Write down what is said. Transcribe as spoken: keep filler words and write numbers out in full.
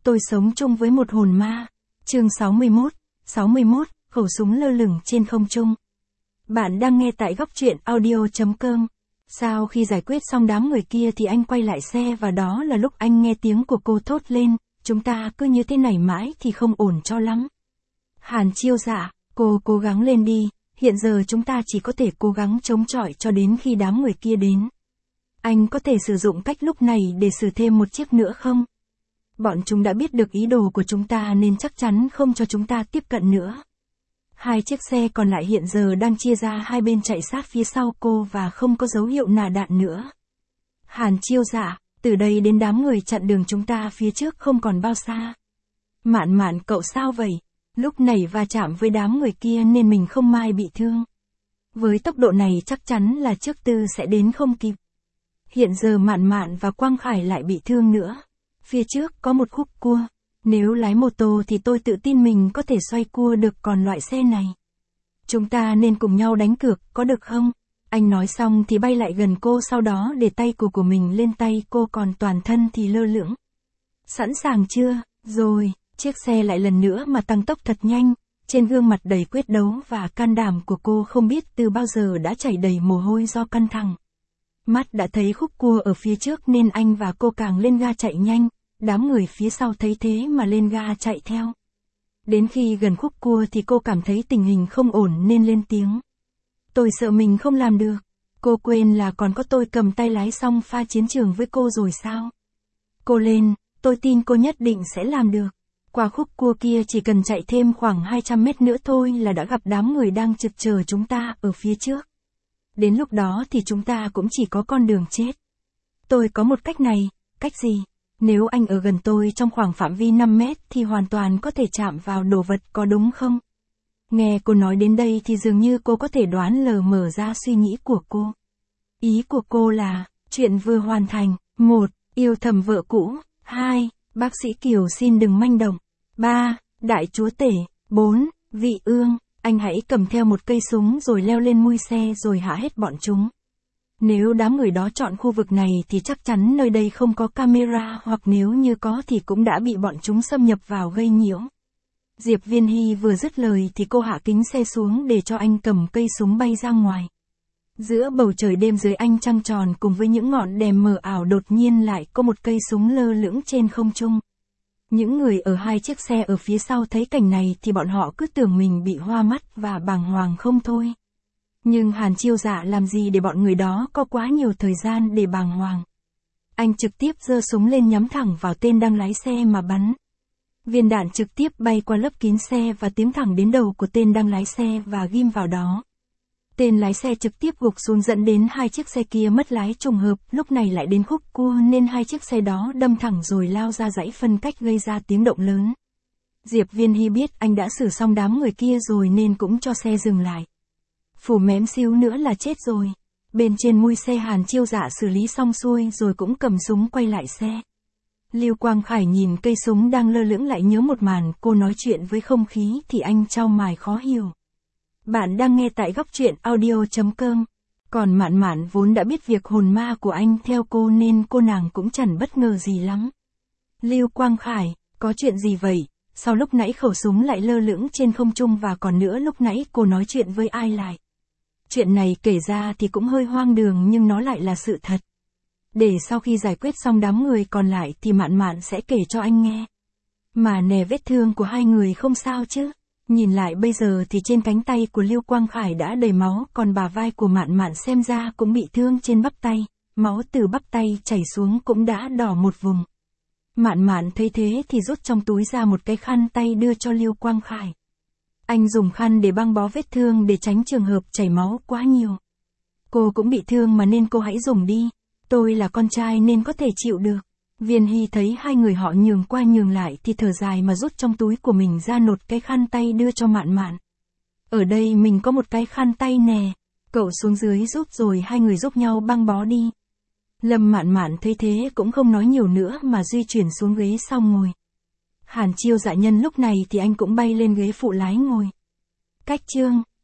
Tôi sống chung với một hồn ma. Chương sáu mươi mốt, sáu mươi mốt, khẩu súng lơ lửng trên không trung. Bạn đang nghe tại góc truyện audio chấm com. Sau khi giải quyết xong đám người kia thì anh quay lại xe và đó là lúc anh nghe tiếng của cô thốt lên, chúng ta cứ như thế này mãi thì không ổn cho lắm. Hàn Chiêu Dạ, cô cố gắng lên đi, hiện giờ chúng ta chỉ có thể cố gắng chống chọi cho đến khi đám người kia đến. Anh có thể sử dụng cách lúc này để xử thêm một chiếc nữa không? Bọn chúng đã biết được ý đồ của chúng ta nên chắc chắn không cho chúng ta tiếp cận nữa. Hai chiếc xe còn lại hiện giờ đang chia ra hai bên chạy sát phía sau cô và không có dấu hiệu nã đạn nữa. Hàn Chiêu Dạ, từ đây đến đám người chặn đường chúng ta phía trước không còn bao xa. Mạn Mạn cậu sao vậy? Lúc này va chạm với đám người kia nên mình không may bị thương. Với tốc độ này chắc chắn là trước Tư sẽ đến không kịp. Hiện giờ Mạn Mạn và Quang Khải lại bị thương nữa. Phía trước có một khúc cua. Nếu lái mô tô thì tôi tự tin mình có thể xoay cua được, còn loại xe này. Chúng ta nên cùng nhau đánh cược, có được không? Anh nói xong thì bay lại gần cô, sau đó để tay của của mình lên tay cô, còn toàn thân thì lơ lửng. Sẵn sàng chưa? Rồi, chiếc xe lại lần nữa mà tăng tốc thật nhanh. Trên gương mặt đầy quyết đấu và can đảm của cô không biết từ bao giờ đã chảy đầy mồ hôi do căng thẳng. Mắt đã thấy khúc cua ở phía trước nên anh và cô càng lên ga chạy nhanh. Đám người phía sau thấy thế mà lên ga chạy theo. Đến khi gần khúc cua thì cô cảm thấy tình hình không ổn nên lên tiếng. Tôi sợ mình không làm được. Cô quên là còn có tôi cầm tay lái xong pha chiến trường với cô rồi sao? Cô lên, tôi tin cô nhất định sẽ làm được. Qua khúc cua kia chỉ cần chạy thêm khoảng hai trăm mét nữa thôi là đã gặp đám người đang trực chờ chúng ta ở phía trước. Đến lúc đó thì chúng ta cũng chỉ có con đường chết. Tôi có một cách này. Cách gì? Nếu anh ở gần tôi trong khoảng phạm vi năm mét thì hoàn toàn có thể chạm vào đồ vật, có đúng không? Nghe cô nói đến đây thì dường như cô có thể đoán lờ mờ ra suy nghĩ của cô. Ý của cô là, chuyện vừa hoàn thành. Một, yêu thầm vợ cũ. Hai, bác sĩ Kiều xin đừng manh động. Ba, đại chúa tể. Bốn, vị ương, anh hãy cầm theo một cây súng rồi leo lên mui xe rồi hạ hết bọn chúng. Nếu đám người đó chọn khu vực này thì chắc chắn nơi đây không có camera, hoặc nếu như có thì cũng đã bị bọn chúng xâm nhập vào gây nhiễu. Diệp Viên Hy vừa dứt lời thì cô hạ kính xe xuống để cho anh cầm cây súng bay ra ngoài. Giữa bầu trời đêm dưới ánh trăng tròn cùng với những ngọn đèn mờ ảo đột nhiên lại có một cây súng lơ lửng trên không trung. Những người ở hai chiếc xe ở phía sau thấy cảnh này thì bọn họ cứ tưởng mình bị hoa mắt và bàng hoàng không thôi. Nhưng Hàn Chiêu Dạ làm gì để bọn người đó có quá nhiều thời gian để bàng hoàng. Anh trực tiếp giơ súng lên nhắm thẳng vào tên đang lái xe mà bắn. Viên đạn trực tiếp bay qua lớp kín xe và tiến thẳng đến đầu của tên đang lái xe và ghim vào đó. Tên lái xe trực tiếp gục xuống dẫn đến hai chiếc xe kia mất lái trùng hợp, lúc này lại đến khúc cua nên hai chiếc xe đó đâm thẳng rồi lao ra dãy phân cách gây ra tiếng động lớn. Diệp Viên Hy biết anh đã xử xong đám người kia rồi nên cũng cho xe dừng lại. Phủ mém xíu nữa là chết rồi. Bên trên mui xe Hàn Chiêu Dạ xử lý xong xuôi rồi cũng cầm súng quay lại xe. Lưu Quang Khải nhìn cây súng đang lơ lửng lại nhớ một màn cô nói chuyện với không khí thì anh chau mày khó hiểu. Bạn đang nghe tại góc truyện audio chấm com. Còn Mạn Mạn vốn đã biết việc hồn ma của anh theo cô nên cô nàng cũng chẳng bất ngờ gì lắm. Lưu Quang Khải, có chuyện gì vậy? Sao lúc nãy khẩu súng lại lơ lửng trên không trung và còn nữa lúc nãy cô nói chuyện với ai lại? Chuyện này kể ra thì cũng hơi hoang đường nhưng nó lại là sự thật. Để sau khi giải quyết xong đám người còn lại thì Mạn Mạn sẽ kể cho anh nghe. Mà nè, vết thương của hai người không sao chứ? Nhìn lại bây giờ thì trên cánh tay của Lưu Quang Khải đã đầy máu, còn bả vai của Mạn Mạn xem ra cũng bị thương trên bắp tay. Máu từ bắp tay chảy xuống cũng đã đỏ một vùng. Mạn Mạn thấy thế thì rút trong túi ra một cái khăn tay đưa cho Lưu Quang Khải. Anh dùng khăn để băng bó vết thương để tránh trường hợp chảy máu quá nhiều. Cô cũng bị thương mà nên cô hãy dùng đi. Tôi là con trai nên có thể chịu được. Viên Hy thấy hai người họ nhường qua nhường lại thì thở dài mà rút trong túi của mình ra nột cái khăn tay đưa cho Mạn Mạn. Ở đây mình có một cái khăn tay nè. Cậu xuống dưới giúp rồi hai người giúp nhau băng bó đi. Lâm Mạn Mạn thấy thế cũng không nói nhiều nữa mà di chuyển xuống ghế sau ngồi. Hàn Chiêu Dạ nhân lúc này thì anh cũng bay lên ghế phụ lái ngồi. Cách chương